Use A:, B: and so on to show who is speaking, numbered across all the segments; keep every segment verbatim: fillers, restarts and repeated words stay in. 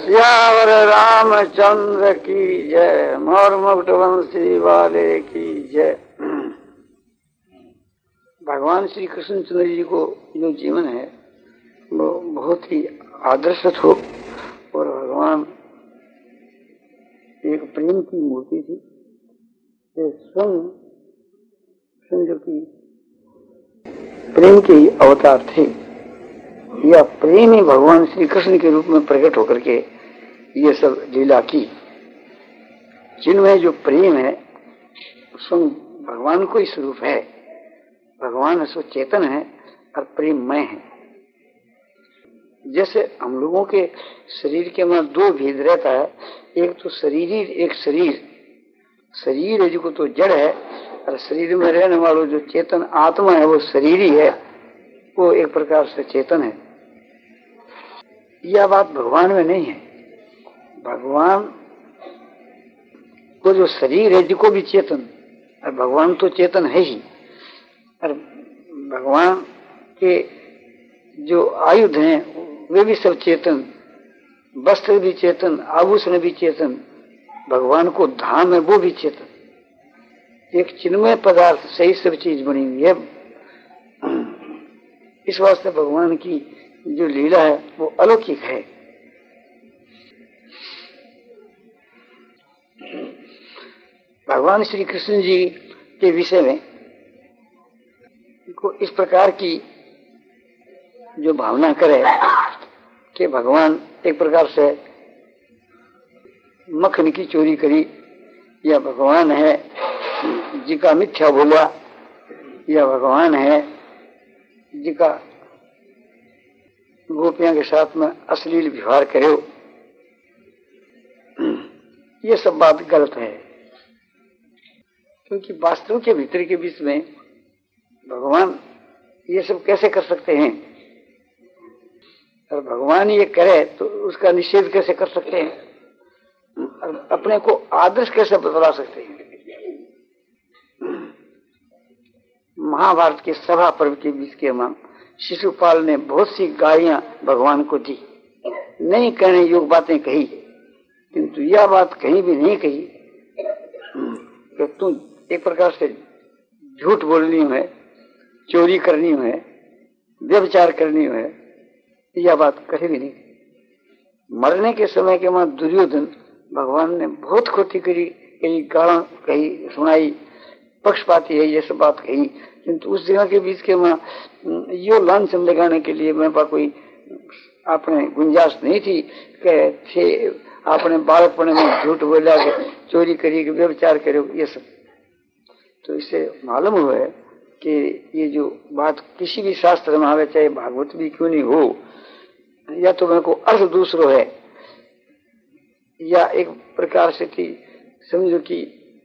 A: सियावर रामचंद्र की जय, मोर मुकुट वंशी वाले की जय। भगवान श्री कृष्णचंद्र जी को जो जीवन है वो बहुत ही आदर्श हो, और भगवान एक प्रेम की मूर्ति थी। स्वयं जो की प्रेम के ही अवतार थे, या प्रेम ही भगवान श्री कृष्ण के रूप में प्रकट होकर के ये सब लीला की। जिनमें जो प्रेम है स्वयं भगवान को ही स्वरूप है। भगवान सो चेतन है और प्रेममय है। जैसे हम लोगों के शरीर के में दो भेद रहता है, एक तो शरीर, एक शरीर। शरीर है जो तो जड़ है, और शरीर में रहने वालों जो चेतन आत्मा है वो शरीर ही है, वो एक प्रकार से चेतन है। यह बात भगवान में नहीं है। भगवान को जो शरीर है जिसको भी चेतन, और भगवान तो चेतन है ही। और भगवान के जो आयुध हैं वे भी सब चेतन, वस्त्र भी चेतन, आभूषण भी चेतन। भगवान को धाम है वो भी चेतन। एक चिन्मय पदार्थ सही सब चीज बनी हुई है। इस वास्ते भगवान की जो लीला है वो अलौकिक है। भगवान श्री कृष्ण जी के विषय में को इस प्रकार की जो भावना करे कि भगवान एक प्रकार से मक्खन की चोरी करी, या भगवान है जिका मिथ्या बोला, या भगवान है जिका गोपियां के साथ में अश्लील व्यवहार करे, ये सब बात गलत है। क्योंकि वास्तव के भीतर के बीच में भगवान ये सब कैसे कर सकते हैं? और भगवान ये करे तो उसका निषेध कैसे कर सकते हैं? और अपने को आदर्श कैसे बतला सकते हैं? महाभारत के सभा पर्व के बीच के में शिशुपाल ने बहुत सी गालियां भगवान को दी, नहीं कहने योग्य बातें कही, किंतु यह बात कहीं भी नहीं कही कि तू एक प्रकार से झूठ बोलनी है, चोरी करनी है, व्यभिचार करनी है। यह बात कहीं भी नहीं। मरने के समय के बाद दुर्योधन भगवान ने बहुत खोटी करी, कई गालां कही, सुनाई, पक्षपाती है ये सब बात कही, किंतु उस जगह के बीच के में यो लांछन लगाने के लिए मेरे पास कोई आपने गुंजाइश नहीं थी कि थे आपने बालकपने में झूठ बोला, चोरी करी, व्यभिचार करो, ये सब। तो इससे मालूम हुआ है कि ये जो बात किसी भी शास्त्र में आवे, चाहे भागवत भी क्यों नहीं हो, या तो मेरे को अर्थ दूसरो है, या एक प्रकार से थी समझो कि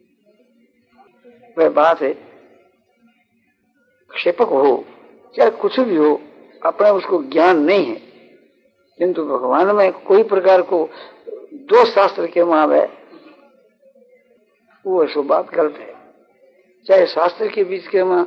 A: वह बात है क्षेपक हो, चाहे कुछ भी हो, अपने उसको ज्ञान नहीं है। किंतु भगवान में कोई प्रकार को दो शास्त्र के मावे वो ऐसा बात गलत है। चाहे शास्त्र के बीच के में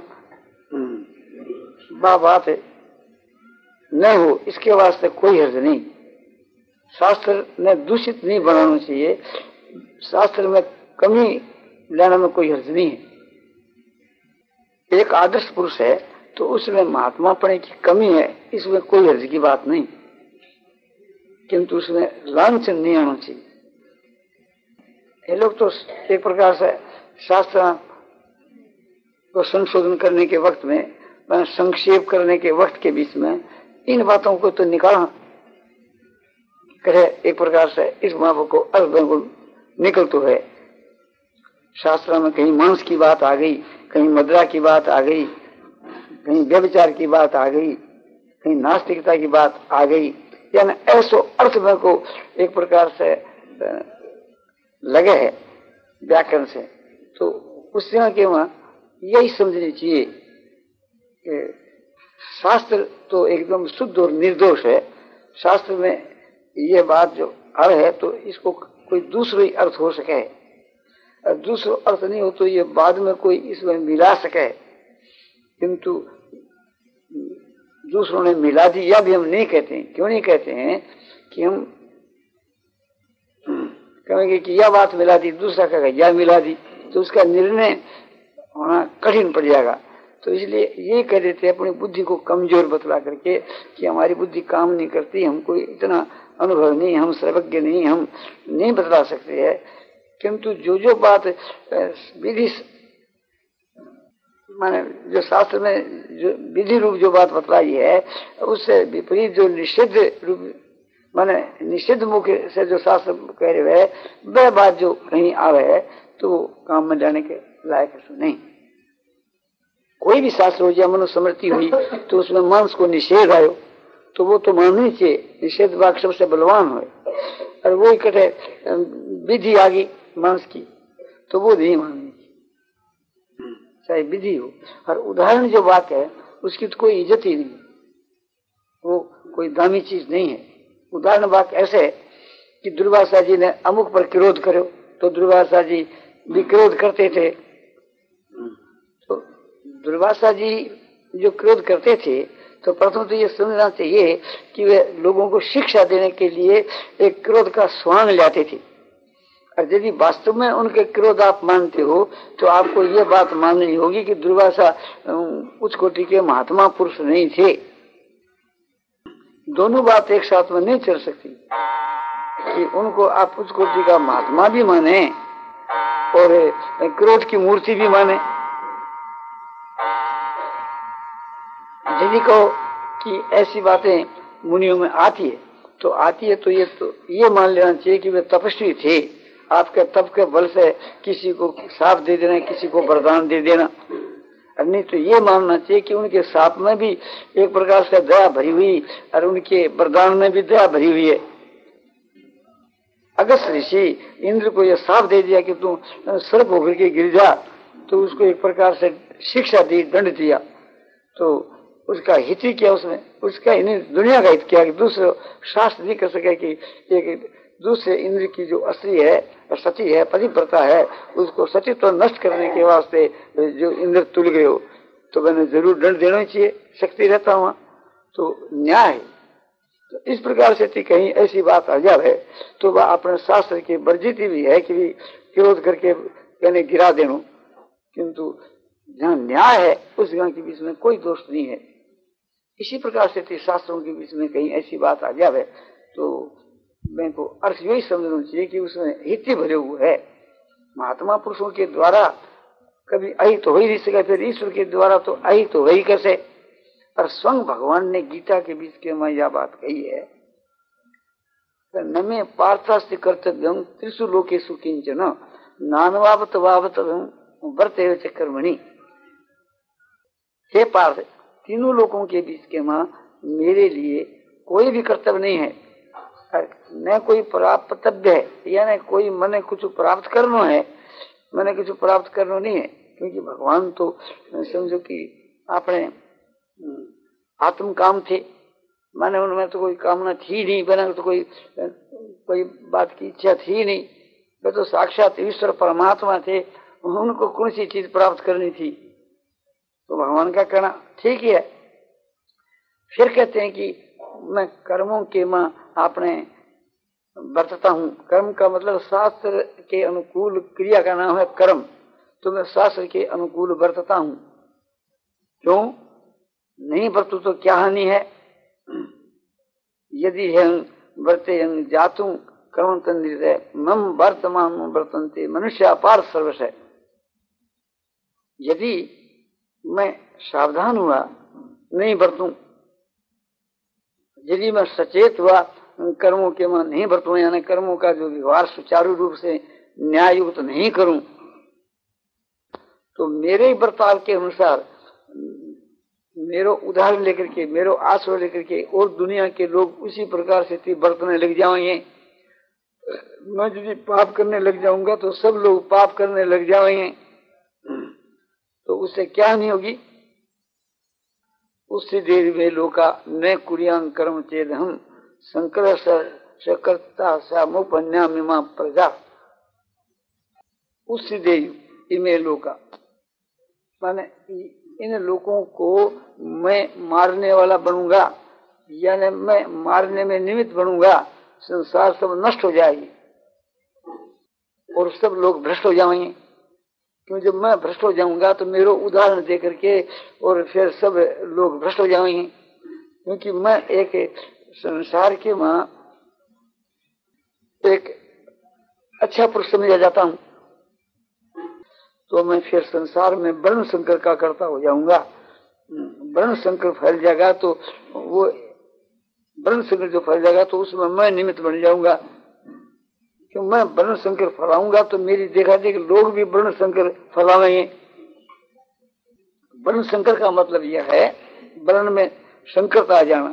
A: बा बात है नहीं हो, इसके वास्ते कोई हर्ज नहीं। शास्त्र ने दूषित नहीं बनाना चाहिए, शास्त्र में कमी लेने में कोई हर्ज नहीं है। एक आदर्श पुरुष है तो उसमें महात्मापने की कमी है, इसमें कोई हर्ज की बात नहीं, किंतु उसमें लांछन नहीं आना चाहिए। ये लोग तो एक प्रकार से शास्त्र को संशोधन करने के वक्त में, संक्षेप करने के वक्त के बीच में इन बातों को तो निकाला करे, एक प्रकार से इस बातों को अर्थ बिल्कुल निकल तो है। शास्त्र में कहीं मांस की बात आ गई, कहीं मदिरा की बात आ गई, कहीं व्यभिचार की बात आ गई, कहीं नास्तिकता की बात आ गई, यानी ऐसो अर्थ में को एक प्रकार से लगे है व्याकरण से। तो उस जगह के वहां यही समझनी चाहिए कि शास्त्र तो एकदम शुद्ध और निर्दोष है। शास्त्र में ये बात जो अर्थ है तो इसको कोई दूसरा ही अर्थ हो सके, और दूसरा अर्थ नहीं हो तो ये बाद में कोई इसमें मिला सके, किंतु दूसरों ने मिला दी, यह भी हम नहीं कहते हैं। क्यों नहीं कहते हैं कि हम कहेंगे कि यह बात मिला दी, दूसरा कहेगा यह मिला दी, तो उसका निर्णय होना कठिन पड़ जाएगा। तो इसलिए ये कह देते अपनी बुद्धि को कमजोर बतला करके कि हमारी बुद्धि काम नहीं करती, हमको इतना अनुभव नहीं, हम सर्वज्ञ नहीं, हम नहीं बतला सकते हैं। किंतु जो जो बात विधि माने जो शास्त्र में जो विधि रूप जो बात बतलाई है, उससे विपरीत जो निषिद्ध रूप माने निषिद्ध मुख से जो शास्त्र कह रहे हैं, वह बात जो कहीं आवे है तो काम में जाने के लायक नहीं। कोई भी शास्त्र हो या मनुस्मृति हुई तो उसमें मांस को निषेध आयो तो वो तो माननी चाहिए, निषेध वाक्य सबसे बलवान हो, और वो इकट्ठे विधि आ गई मांस की तो वो नहीं माननी चाहिए, चाहे विधि हो। और उदाहरण जो बात है उसकी तो कोई इज्जत ही नहीं, वो कोई दामी चीज नहीं है। उदाहरण वाक्य ऐसे कि दुर्वासा जी ने अमुक पर क्रोध करो तो दुर्वासा जी भी क्रोध करते थे। तो दुर्वासा जी जो क्रोध करते थे तो प्रथम तो ये समझना चाहिए कि वे लोगों को शिक्षा देने के लिए एक क्रोध का स्वांग लाते थे। और यदि वास्तव में उनके क्रोध आप मानते हो तो आपको ये बात माननी होगी कि दुर्वासा उच्च कोटि के महात्मा पुरुष नहीं थे। दोनों बात एक साथ में नहीं चल सकती कि उनको आप उच्च कोटि का महात्मा भी माने और क्रोध की मूर्ति भी माने। यदि कहो कि ऐसी बातें मुनियों में आती है तो आती है तो ये तो ये मान लेना चाहिए कि वे तपस्वी थे, आपके तप के बल से किसी को साफ दे देना, किसी को वरदान दे देना। नहीं तो ये मानना चाहिए कि उनके साप में भी एक प्रकार से दया भरी हुई और उनके वरदान में भी दया भरी हुई है। अगस्त ऋषि इंद्र को यह साफ दे दिया कि तू सर्प होकर के गिर जा, तो उसको एक प्रकार से शिक्षा दी, दंड दिया, तो उसका हित ही किया उसमें, उसका दुनिया का हित किया कि दूसरे शास्त्र नहीं कर सके कि एक दूसरे इंद्र की जो असली है सती है, पतिव्रता है, उसको सतीत्व नष्ट करने के वास्ते जो इंद्र तुल गए हो तो मैंने जरूर दंड देना ही चाहिए, शक्ति रहता हुआ तो न्याय है। तो इस प्रकार से कहीं ऐसी बात आ जाए तो वह अपने शास्त्र की वर्जित भी है कि भी क्रोध करके कहने गिरा देना, किंतु जहाँ न्याय है उस जगह के बीच में कोई दोष नहीं है। इसी प्रकार से शास्त्रों के बीच में कहीं ऐसी बात आ जाए तो मैं को अर्थ यही समझना चाहिए कि उसमें हित भरे हुए है। महात्मा पुरुषों के द्वारा कभी अहित तो हो ही नहीं सका, फिर ईश्वर के द्वारा तो अहित तो वही कैसे। और स्वयं भगवान ने गीता के बीच के में यह बात कही है, न में पार्थास्ति कर्तव्यम त्रिषु लोकेषु किंचन नानवावत वावत वर्ते चक्रमणि। हे पार्थ, तीनों लोगों के बीच के मां मेरे लिए कोई भी कर्तव्य नहीं है, न कोई प्राप्तव्य है, यानी कोई मैंने कुछ प्राप्त करना है, मैंने कुछ प्राप्त करना नहीं है। क्योंकि भगवान तो समझो कि अपने आत्म काम थे, माने उनमें तो कोई कामना थी नहीं, बना तो कोई कोई बात की इच्छा थी नहीं, वे तो साक्षात ईश्वर परमात्मा थे, उनको कौन सी चीज प्राप्त करनी थी। तो भगवान का कहना ठीक ही है। फिर कहते हैं कि मैं कर्मों के मां आपने बरतता हूं। कर्म का मतलब शास्त्र के अनुकूल क्रिया का नाम है कर्म, तो मैं शास्त्र के अनुकूल बरतता हूं। क्यों नहीं बरतू तो क्या हानि है। यदि है बरते जातु कर्म तंद्रिय मम वर्तमान वर्तन्ते मनुष्य अपार सर्वश है। यदि मैं सावधान हुआ नहीं बरतूं, यदि मैं सचेत हुआ कर्मों के मैं नहीं बरतूं, यानी कर्मों का जो व्यवहार सुचारू रूप से न्याय युक्त नहीं करूं, तो मेरे बर्ताव के अनुसार मेरो उदाहरण लेकर के, मेरो आश्रय लेकर के और दुनिया के लोग उसी प्रकार से बरतने लग जाएंगे। मैं यदि पाप करने लग जाऊंगा तो सब लोग पाप करने लग जाएंगे, तो उससे क्या नहीं होगी। उससे देर में लोका न कुरियां कर्म चेद हम संकर सकर्ता समुपन्यामिमा प्रजा। उससे देर इमे लोका माने इन लोगों को मैं मारने वाला बनूंगा, यानी मैं मारने में निमित्त बनूंगा, संसार सब नष्ट हो जाएगी। और सब लोग भ्रष्ट हो जाएंगे। क्यों, जब मैं भ्रष्ट हो जाऊंगा तो मेरे उदाहरण दे करके और फिर सब लोग भ्रष्ट हो जाएंगे। क्योंकि मैं एक संसार के मां एक अच्छा पुरुष समझा जाता हूं, तो मैं फिर संसार में वर्ण संकर का करता हो जाऊंगा। वर्ण संकर फैल जाएगा तो वो वर्ण संकर जो फैल जाएगा तो उसमें मैं निमित्त बन जाऊंगा। क्यों, मैं वर्ण संकर फैलाऊंगा तो मेरी देखा देखी लोग भी वर्ण संकर फैलावेंगे। वर्ण संकर का मतलब यह है वर्ण में संकरता आ जाना,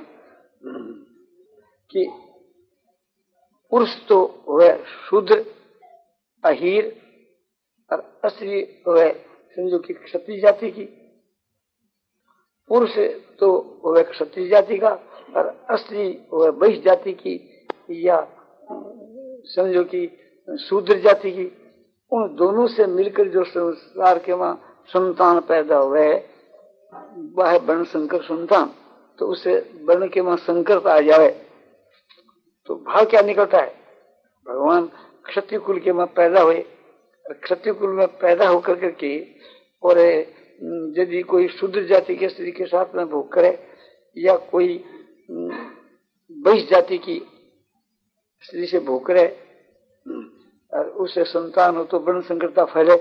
A: कि पुरुष तो वह शूद्र अहीर और स्त्री वह समझो कि क्षत्रिय जाति की, पुरुष तो वह क्षत्रिय जाति का और स्त्री वह वैश्य जाति की या समझो कि शूद्र जाति की। उन दोनों से मिलकर जो संसार के वहां संतान पैदा हुए वह है वर्ण संकर संतान। तो उसे वर्ण के वहां संकरता आ जाए तो भाव क्या निकलता है, भगवान क्षत्रिय कुल के वहां पैदा हुए, क्षत्रिय कुल में पैदा होकर करके और यदि कोई शूद्र जाति के स्त्री के साथ में भोग करे या कोई वैश्य जाति की स्त्री से भोग करे और उससे संतान हो तो वर्ण संकरता फैले।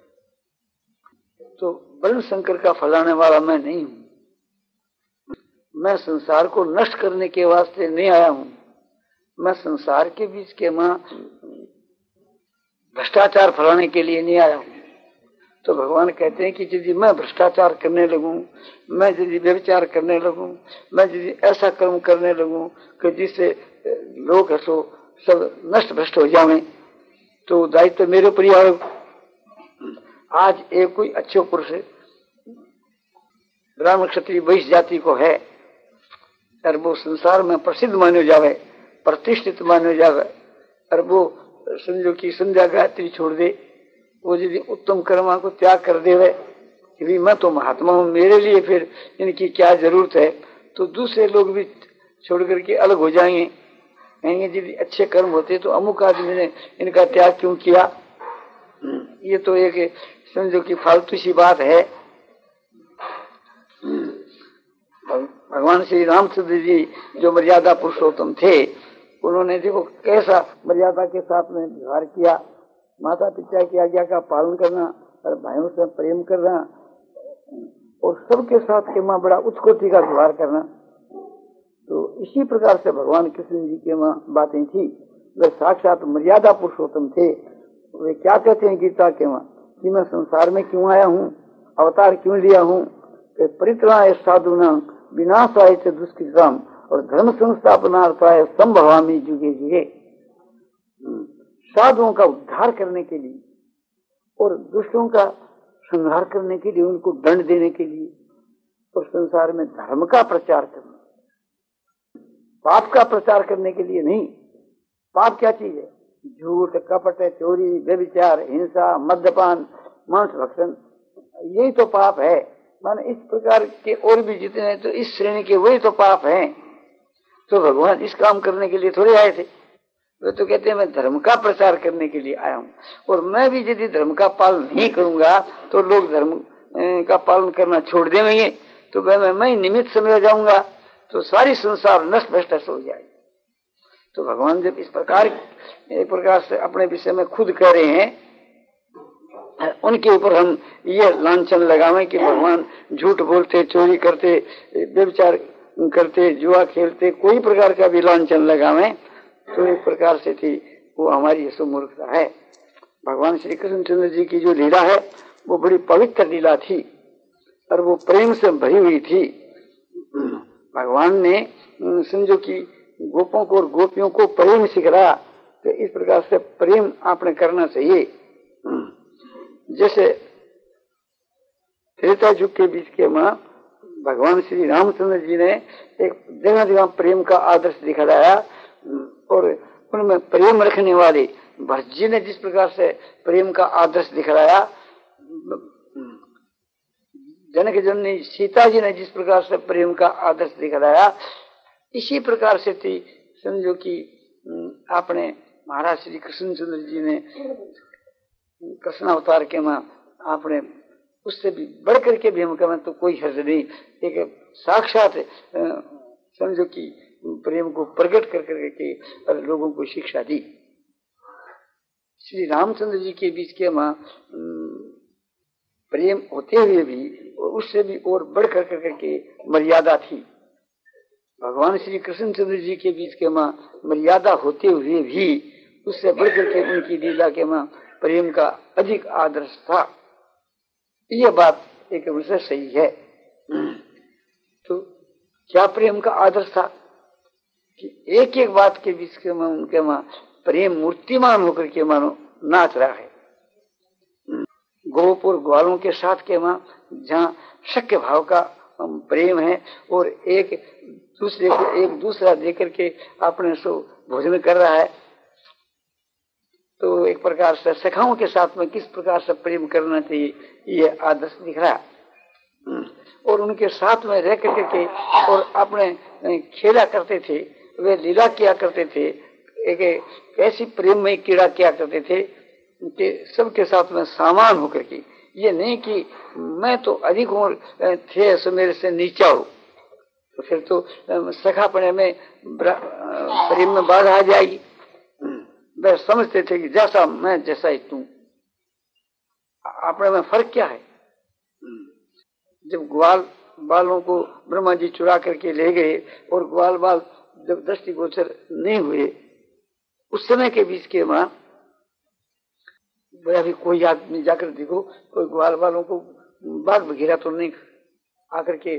A: तो वर्ण संकर का फैलाने वाला मैं नहीं हूं। मैं संसार को नष्ट करने के वास्ते नहीं आया हूं। मैं संसार के बीच के मां भ्रष्टाचार फैलाने के लिए नहीं आया हूं। तो भगवान कहते हैं कि यदि मैं भ्रष्टाचार करने लगूं, मैं यदि व्यभिचार करने लगूं, मैं यदि ऐसा कर्म करने लगूं कि जिससे लोग हसो सब नष्ट भ्रष्ट हो जावे, तो दायित्व मेरे ऊपर ही आए। आज एक कोई अच्छे पुरुष ब्राह्मण क्षत्रिय वैश्य जाति को है और वो संसार में प्रसिद्ध माने जावे, प्रतिष्ठित माने जावे, और वो समझो कि संध्या गायत्री छोड़ दे, वो यदि उत्तम कर्मा को त्याग कर देवे कि मैं तो महात्मा हूं, मेरे लिए फिर इनकी क्या जरूरत है, तो दूसरे लोग भी छोड़ करके अलग हो जाएंगे। कहेंगे यदि अच्छे कर्म होते तो अमुक आदमी ने इनका त्याग क्यों किया। ये तो एक समझो कि फालतू सी बात है। भगवान श्री रामचंद्र जी जो मर्यादा पुरुषोत्तम थे, उन्होंने देखो कैसा मर्यादा के साथ में व्यवहार किया। माता पिता की आज्ञा का पालन करना और भाइयों से प्रेम करना और सबके साथ के मां बड़ा उत्कोटि का व्यवहार करना। तो इसी प्रकार से भगवान कृष्ण जी के मां बातें थी। वे साक्षात मर्यादा पुरुषोत्तम थे। वे क्या कहते हैं गीता के मां कि मैं संसार में क्यों आया हूँ, अवतार क्यों लिया हूँ, कि परित्राणाय साधूनां विनाशाय च दुष्कृताम् और धर्म संस्थापनार्थाय संभवामि जुगे जुगे। साधुओं का उद्धार करने के लिए और दुष्टों का संहार करने के लिए, उनको दंड देने के लिए, और संसार में धर्म का प्रचार करना, पाप का प्रचार करने के लिए नहीं। पाप क्या चीज है? झूठ, कपट, चोरी, व्यभिचार, हिंसा, मद्यपान, मांस भक्षण, यही तो पाप है। माने इस प्रकार के और भी जितने हैं तो इस श्रेणी के वही तो पाप हैं। तो भगवान इस काम करने के लिए थोड़े आए थे। वे तो कहते हैं मैं धर्म का प्रचार करने के लिए आया हूँ, और मैं भी यदि धर्म का पालन नहीं करूंगा तो लोग धर्म का पालन करना छोड़ देंगे, तो मैं मैं निमित्त समझ जाऊंगा, तो सारी संसार नष्ट भ्रष्ट हो जाएगी। तो भगवान जब इस प्रकार एक प्रकार से अपने विषय में खुद कह रहे हैं, उनके ऊपर हम ये लांछन लगावें कि भगवान झूठ बोलते, चोरी करते, व्यभिचार करते, जुआ खेलते, कोई प्रकार का भी लांछन लगावें, तो एक प्रकार से थी वो हमारी मूर्खता है। भगवान श्री कृष्णचंद्र जी की जो लीला है वो बड़ी पवित्र लीला थी और वो प्रेम से भरी हुई थी। भगवान ने समझो कि गोपों को और गोपियों को प्रेम सिखाया कि इस प्रकार से प्रेम आपने करना चाहिए। जैसे त्रेता युग के बीच के मां भगवान श्री रामचंद्र जी ने एक जगह जगह प्रेम का आदर्श दिखाया, और उनमें प्रेम रखने वाले भरत जी ने जिस प्रकार से प्रेम का आदर्श दिखाया, जनक जननी सीता जी ने जिस प्रकार से प्रेम का आदर्श दिखाया, इसी प्रकार से थी समझो कि आपने महाराज श्री कृष्णचंद्र जी ने कृष्ण अवतार के मां आपने उससे भी बढ़ करके भी हम कहें तो कोई हर्ज नहीं। एक साक्षात समझो कि प्रेम को प्रकट कर करके और लोगों को शिक्षा दी। श्री रामचंद्र जी के बीच के मां प्रेम होते हुए भी और उससे भी और बढ़ कर करके मर्यादा थी। भगवान श्री कृष्णचंद्र जी के बीच के मां मर्यादा होते हुए भी उससे बढ़कर के उनकी लीला के मां प्रेम का अधिक आदर्श था। यह बात एक विषय सही है। तो क्या प्रेम का आदर्श था कि एक एक बात के बीच के मां उनके मां प्रेम मूर्तिमान होकर के मानो नाच रहा है। गोप और ग्वालों के साथ के मां जहाँ शक्य भाव का प्रेम है और एक दूसरे को एक दूसरा देकर के अपने सो भोजन कर रहा है, तो एक प्रकार से सखाओं के साथ में किस प्रकार से प्रेम करना चाहिए ये आदर्श दिख रहा है। और उनके साथ में रह करके और अपने खेला करते थे, वे लीला किया करते थे, एक ऐसी प्रेम में कीड़ा किया करते थे कि सबके साथ में सामान होकर के, ये नहीं कि मैं तो अधिक हूँ थे सो मेरे से नीचा हो, तो फिर तो सखापने में प्रेम में बाधा आ जाएगी। वे समझते थे कि जैसा मैं जैसा ही तू, अपने में फर्क क्या है। जब ग्वाल बालों को ब्रह्मा जी चुरा करके ले गए और ग्वाल बाल जब दृष्टिगोचर नहीं हुए, उस समय के बीच के मां अभी कोई आदमी जाकर देखो, कोई ग्वाल बालों को बाग बघेरा तो नहीं आकर के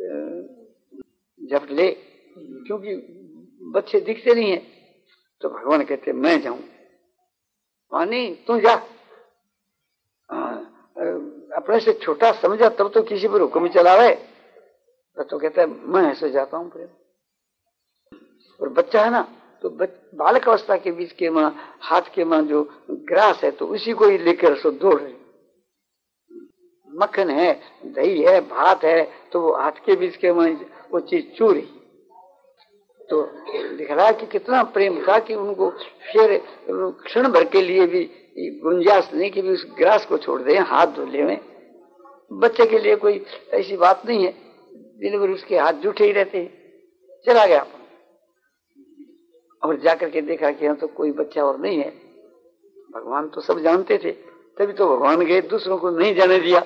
A: झपट ले, क्योंकि बच्चे दिखते नहीं है। तो भगवान कहते मैं जाऊं, पानी तू जा, अपने से छोटा समझा तब तो किसी पर हुक्म चलावे, तो कहता है मैं ऐसे जाता हूं प्रेम। और बच्चा है ना, तो बालक अवस्था के बीच के मां हाथ के मां जो ग्रास है तो उसी को ही लेकर सो दौड़ रहे। मक्खन है, दही है, भात है, तो वो हाथ के बीच के मां वो चीज चूरी, तो दिख रहा है कि कितना प्रेम था कि उनको फिर क्षण भर के लिए भी गुंजाइश नहीं कि भी उस ग्रास को छोड़ दें, हाथ धो ले। बच्चे के लिए कोई ऐसी बात नहीं है, दिन भर उसके हाथ जूठे ही रहते हैं। चला गया और जाकर के देखा कि यहाँ तो कोई बच्चा और नहीं है। भगवान तो सब जानते थे, तभी तो भगवान गए, दूसरों को नहीं जाने दिया।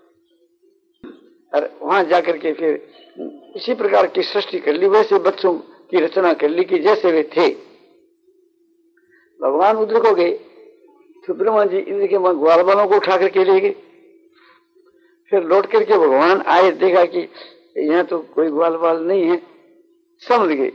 A: और वहां जाकर के फिर इसी प्रकार की सृष्टि कर ली, वैसे बच्चों की रचना कर ली कि जैसे वे थे। भगवान उधर को गए तो ब्रह्मा जी इंद्र के ग्वाल बालों को उठा करके ले गए। फिर लौट करके भगवान आए, देखा कि यहाँ तो कोई ग्वाल बाल नहीं है, समझ गए।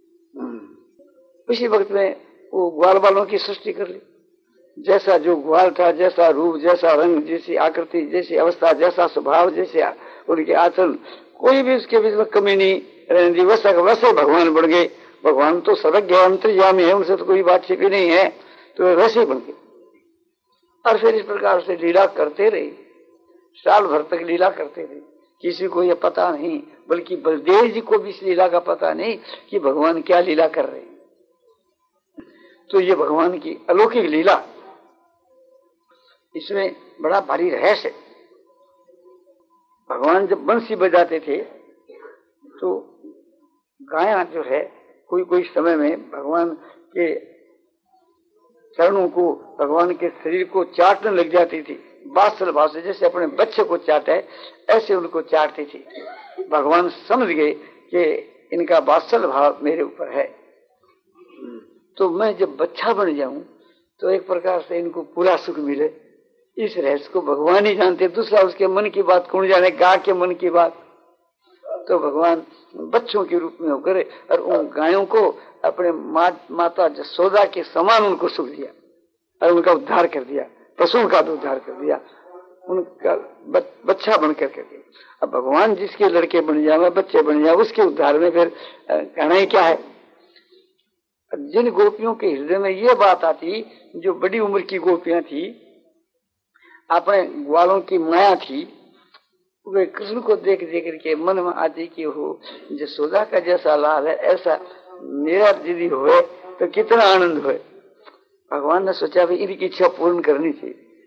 A: उसी वक्त में वो ग्वाल बालों की सृष्टि कर ली। जैसा जो ग्वाल था, जैसा रूप, जैसा रंग, जैसी आकृति, जैसी अवस्था, जैसा स्वभाव, जैसे उनके आचरण, कोई भी उसके बीच में कमी नहीं रहने दी। वैसा वैसे भगवान बन गए। भगवान तो सर्वज्ञ अंतर्यामी है, उनसे तो कोई बात छिपी नहीं है, तो वैसे ही बन गए। और फिर इस प्रकार से लीला करते रहे, साल भर तक लीला करते रहे। किसी को यह पता नहीं, बल्कि बलदेव जी को भी इस लीला का पता नहीं कि भगवान क्या लीला कर रहे हैं। तो ये भगवान की अलौकिक लीला, इसमें बड़ा भारी रहस्य। भगवान जब बंसी बजाते थे तो गायें जो है कोई कोई समय में भगवान के चरणों को, भगवान के शरीर को चाटने लग जाती थी। बात्सल भाव से, जैसे अपने बच्चे को चाटे ऐसे उनको चाटती थी। भगवान समझ गए कि इनका बात्सल भाव मेरे ऊपर है, तो मैं जब बच्चा बन जाऊं तो एक प्रकार से इनको पूरा सुख मिले। इस रहस्य को भगवान ही जानते, दूसरा उसके मन की बात कौन जाने, गा के मन की बात। तो भगवान बच्चों के रूप में होकर और उन गायों को अपने मा, माता जसोदा के समान उनको सुख दिया और उनका उद्धार कर दिया, पशुओं का उद्धार कर दिया, उनका बच्चा बन कर के। अब भगवान जिसके लड़के बन जाए, बच्चे बन जाए, उसके उद्धार में फिर कहना ही क्या है। जिन गोपियों के हृदय में ये बात आती, जो बड़ी उम्र की गोपियां थी, अपने ग्वालों की माया थी, वे कृष्ण को देख देख करके मन में आती कि हो जसोदा का जैसा लाल है, ऐसा मेरा दीदी होए तो कितना आनंद होए। भगवान ने सोचा भी इनकी इच्छा पूर्ण करनी थी,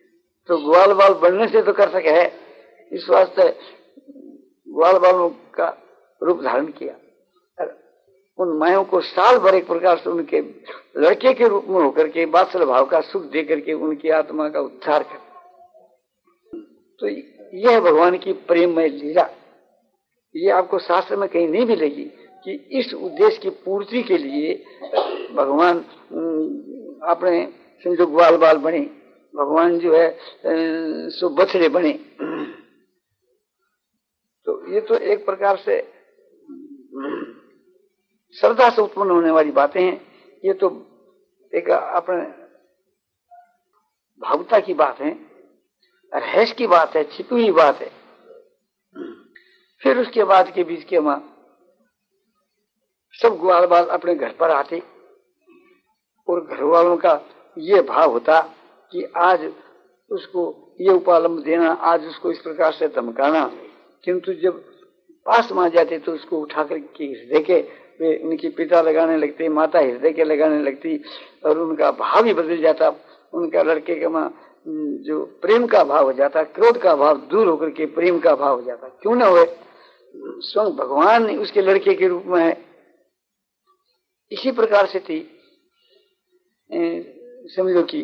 A: तो ग्वाल बाल बनने से तो कर सके है, इस वास्ते ग्वाल बालों का रूप धारण किया। उन मायों को साल भर एक प्रकार से उनके लड़के के रूप में होकर के वात्सल भाव का सुख दे करके उनकी आत्मा का उद्धार कर। तो यह भगवान की प्रेममय लीला, ये आपको शास्त्र में कहीं नहीं मिलेगी कि इस उद्देश्य की पूर्ति के लिए भगवान अपने समझो ग्वाल बाल बने, भगवान जो है सो बछड़े बने। तो ये तो एक प्रकार से श्रद्धा से उत्पन्न होने वाली बातें हैं। ये तो एक अपने भावुकता की बात है, रहस्य की बात है, छिपी हुई बात है। फिर उसके बाद के बीच के मां सब ग्वाल बाल अपने घर पर आते और घर वालों का ये भाव होता कि आज उसको ये उपालंब देना, आज उसको इस प्रकार से धमकाना, किंतु जब पास में आ जाते तो उसको उठा करके हृदय के वे उनके पिता लगाने लगते, माता हृदय के लगाने लगती और उनका भाव ही बदल जाता। उनका लड़के के मां जो प्रेम का भाव हो जाता, क्रोध का भाव दूर होकर के प्रेम का भाव हो जाता। क्यों न हुए, स्वयं भगवान उसके लड़के के रूप में है। इसी प्रकार से थी समझो कि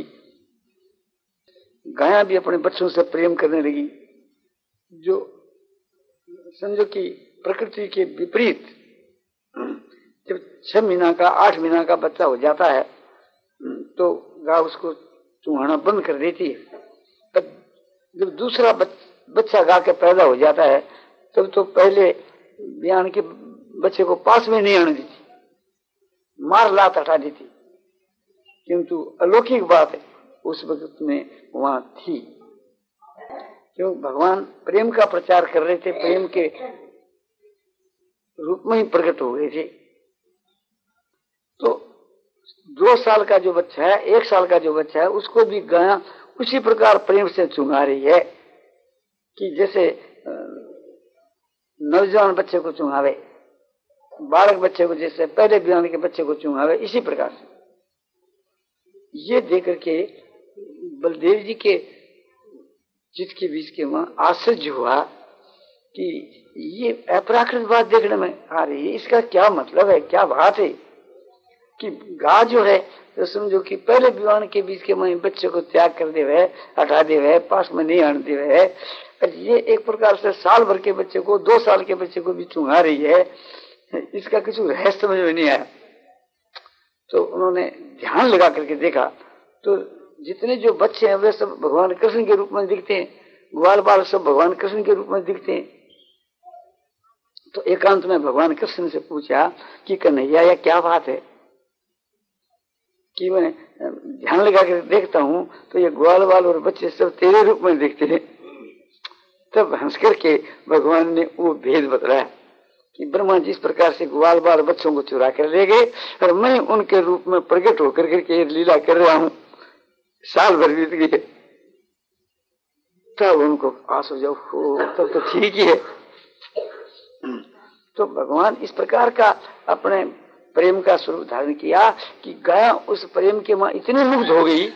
A: गाया भी अपने बच्चों से प्रेम करने लगी, जो समझो कि प्रकृति के विपरीत जब छह महीना का आठ महीना का बच्चा हो जाता है तो गाय उसको चूहाना बंद कर देती है। तब जब दूसरा बच्चा गा के पैदा हो जाता है तब तो पहले बयान के बच्चे को पास में नहीं आने देती, मार लात हटा देती। किंतु अलौकिक बात है उस वक्त में वहां थी, क्यों भगवान प्रेम का प्रचार कर रहे थे, प्रेम के रूप में ही प्रकट हो गए थे। तो दो साल का जो बच्चा है, एक साल का जो बच्चा है, उसको भी गाय उसी प्रकार प्रेम से चुंगा रही है कि जैसे नौजवान बच्चे को चुंगावे, बालक बच्चे को जैसे पहले बयान के बच्चे को चुंगावे, इसी प्रकार से। ये देकर के बलदेव जी के चित्त के बीच के मां आश्चर्य हुआ कि ये अपराकृत बात देखने में आ रही है, इसका क्या मतलब है, क्या बात है कि गा जो है तो समझो कि पहले विवाह के बीच के मां बच्चे को त्याग कर दे हुए, हटा दे हुए, पास में नहीं आने दे हुए, ये एक प्रकार से साल भर के बच्चे को, दो साल के बच्चे को भी चुंगा रही है। इसका कुछ रहस्य समझ में नहीं आया। तो उन्होंने ध्यान लगा करके देखा तो जितने जो बच्चे हैं वे सब भगवान कृष्ण के रूप में दिखते हैं, ग्वाल बाल सब भगवान कृष्ण के रूप में दिखते हैं। तो एकांत में भगवान कृष्ण से पूछा कि कन्हैया यह क्या बात है कि मैं ध्यान लगा कर देखता हूं तो ये ग्वाल बाल और बच्चे सब तेरे रूप में दिखते हैं। तब हंस करके भगवान ने वो भेद बतलाया कि ब्रह्मा जिस प्रकार से ग्वाल बाल बच्चों को चुरा कर ले गए और मैं उनके रूप में प्रकट होकर करके लीला कर रहा हूं, साल भर बीत गए। तब उनको आस हो जाओ, तब तो ठीक ही है। तो भगवान इस प्रकार का अपने प्रेम का स्वरूप धारण किया कि गाय उस प्रेम के मां इतनी मुग्ध हो गई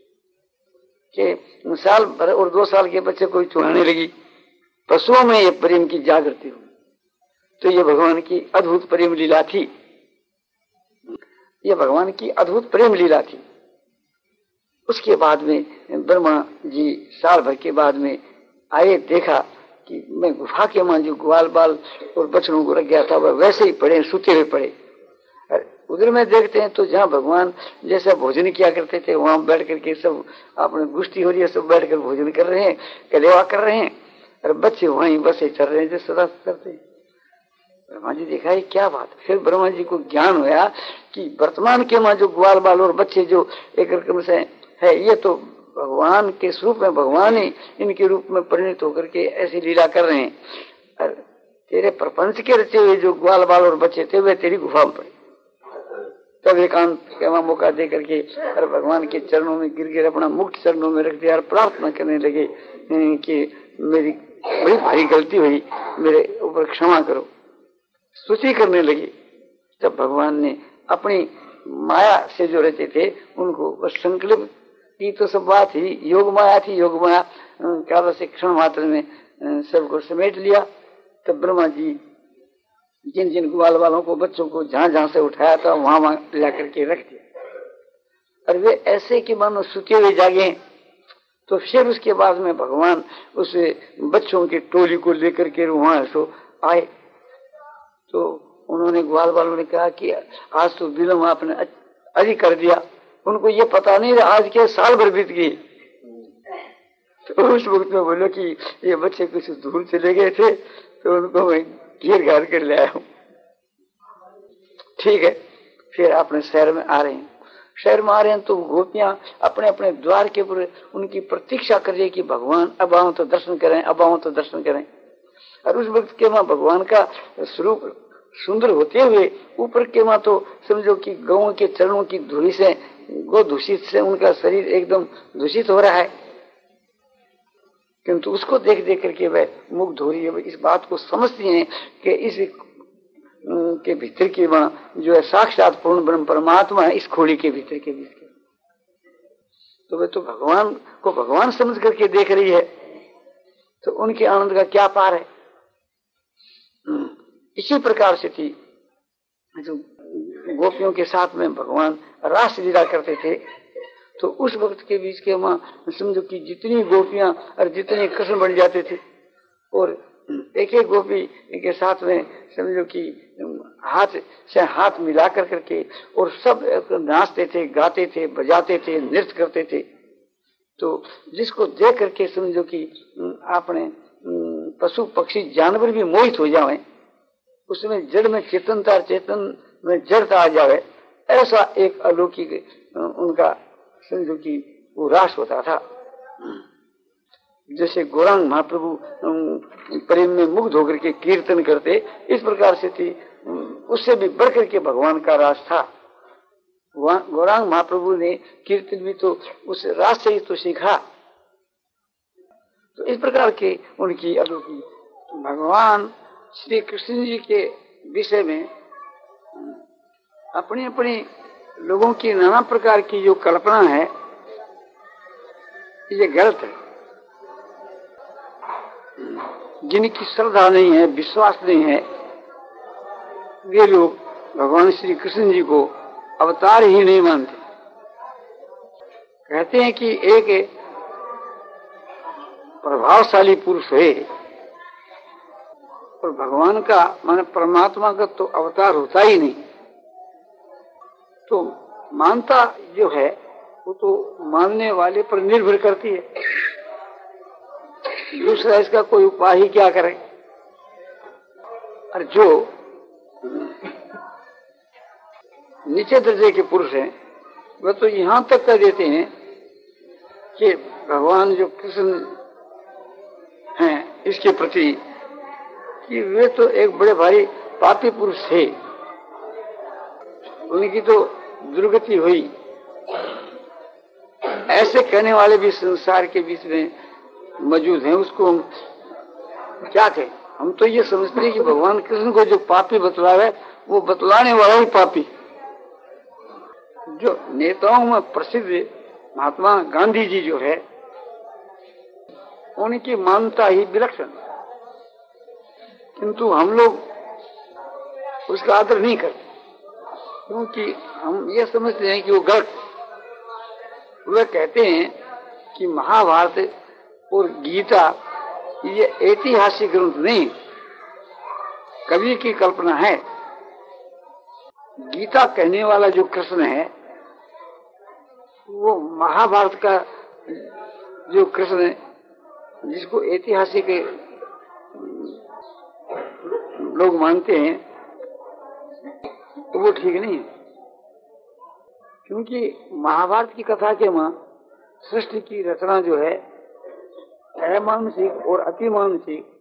A: कि साल भर और दो साल के बच्चे को चुराने लगी। पशुओं में ये प्रेम की जागृति हुई। तो ये भगवान की अद्भुत प्रेम लीला थी, ये भगवान की अद्भुत प्रेम लीला थी। उसके बाद में ब्रह्मा जी साल भर के बाद में आए, देखा कि मैं गुफा के मां जो ग्वाल बाल और बछड़ों को रख गया था वह वैसे ही पड़े, सूते हुए पड़े। उधर में देखते हैं तो जहाँ भगवान जैसा भोजन किया करते थे वहां बैठ करके सब अपने गुष्टी हो रही है, सब बैठ कर भोजन कर रहे हैं, कलेवा कर रहे हैं, और बच्चे वहीं बस चल रहे हैं जो सदा करते हैं। ब्रह्मा जी देखा ये क्या बात। फिर ब्रह्मा जी को ज्ञान हुआ कि वर्तमान के मां जो ग्वाल बाल और बच्चे जो एक रकम से है, ये तो भगवान के स्वरूप में भगवान ही इनके रूप में परिणत होकर के ऐसी लीला कर रहे हैं। तेरे प्रपंच के रचे हुए जो ग्वाल बाल और बच्चे थे वे तेरी गुफा में पड़े। तब एकांत के वहां मौका दे करके और भगवान के चरणों में गिर गिर अपना मुक्त चरणों में रख दिया और प्रार्थना करने लगे कि मेरी बड़ी भारी गलती हुई, मेरे ऊपर क्षमा करो, स्तुति करने लगे। तब भगवान ने अपनी माया से जो रहते थे उनको बस संकल्प की तो सब बात ही योग माया थी। योग माया क्या से क्षण मात्र में सबको समेट लिया। तब ब्रह्मा जी जिन जिन ग्वाल वालों को, बच्चों को जहां जहां से उठाया था वहां वहां ला करके रख दिया। और वे ऐसे कि मानो सुते हुए जागे। तो फिर उसके बाद में भगवान उस बच्चों की टोली को लेकर के वहां सो आए। तो उन्होंने ग्वाल वालों ने कहा कि आज तो विलम्ब आपने अधिक कर दिया। उनको ये पता नहीं था आज के साल भर बीत गई। तो उस वक्त में बोलो कि ये बच्चे कुछ दूर चले गए थे तो उनको मैं घेर घार कर ले आया हूं। ठीक है, फिर अपने शहर में आ रहे हैं। शहर में आ रहे हैं तो गोपियां अपने अपने द्वार के ऊपर उनकी प्रतीक्षा कर रही है कि भगवान अब आओ तो दर्शन करें, अब आओ तो दर्शन करें। और उस वक्त के वहां भगवान का स्वरूप सुंदर होते हुए ऊपर के वहां तो समझो कि गौं के चरणों की धूलि से, गो दूषित से उनका शरीर एकदम दूषित हो रहा है। किंतु उसको देख देख करके वह मुग्ध हो रही है। इस बात को समझती हैं कि इस के भीतर की वहां जो है साक्षात पूर्ण ब्रह्म परमात्मा है, इस खोली के भीतर के भीतर। तो वे तो भगवान को भगवान समझ करके देख रही है। तो उनके आनंद का क्या पार है। इसी प्रकार से थी जो गोपियों के साथ में भगवान रास लीला करते थे। तो उस वक्त के बीच के वहां समझो कि जितनी गोपियां और जितने कृष्ण बन जाते थे और एक एक गोपी के साथ में समझो कि हाथ से हाथ मिला कर करके और सब नाचते थे, गाते थे, बजाते थे, नृत्य करते थे। तो जिसको देख करके समझो कि आपने पशु पक्षी जानवर भी मोहित हो जाए, उसमें जड़ में चेतनता, चेतन में जड़ता आ जाए, ऐसा एक अलौकिक उनका समझो कि वो रास होता था। जैसे गौरांग महाप्रभु प्रेम में मुग्ध होकर के कीर्तन करते, इस प्रकार से थी। उससे भी बढ़कर के भगवान का रास था। गौरांग महाप्रभु ने कीर्तन भी तो उस रास से ही तो सीखा। तो इस प्रकार के उनकी अलौकिक भगवान श्री कृष्ण जी के विषय में अपनी अपनी लोगों की नाना प्रकार की जो कल्पना है ये गलत है। जिनकी श्रद्धा नहीं है, विश्वास नहीं है, वे लोग भगवान श्री कृष्ण जी को अवतार ही नहीं मानते। कहते हैं कि एक प्रभावशाली पुरुष है और भगवान का माने परमात्मा का तो अवतार होता ही नहीं। तो मानता जो है वो तो मानने वाले पर निर्भर करती है। दूसरा इसका कोई उपाय ही क्या करे। और जो नीचे दर्जे के पुरुष हैं वह तो यहां तक कह देते हैं कि भगवान जो कृष्ण हैं इसके प्रति कि वे तो एक बड़े भारी पापी पुरुष थे, उनकी तो दुर्गति हुई। ऐसे कहने वाले भी संसार के बीच में मौजूद हैं। उसको हम क्या कहें। हम तो ये समझते हैं कि भगवान कृष्ण को जो पापी बतलावे वो बतलाने वाला ही पापी। जो नेताओं में प्रसिद्ध महात्मा गांधी जी जो है उनकी मानता ही विलक्षण, किंतु हम लोग उसका आदर नहीं करते क्योंकि हम ये समझते हैं कि वो गलत। वे कहते हैं कि महाभारत और गीता ये ऐतिहासिक ग्रंथ नहीं, कवि की कल्पना है। गीता कहने वाला जो कृष्ण है वो महाभारत का जो कृष्ण है जिसको ऐतिहासिक लोग मानते हैं तो वो ठीक नहीं है। क्योंकि महाभारत की कथा के वहां सृष्टि की रचना जो है अमानुषिक और अतिमानुषिक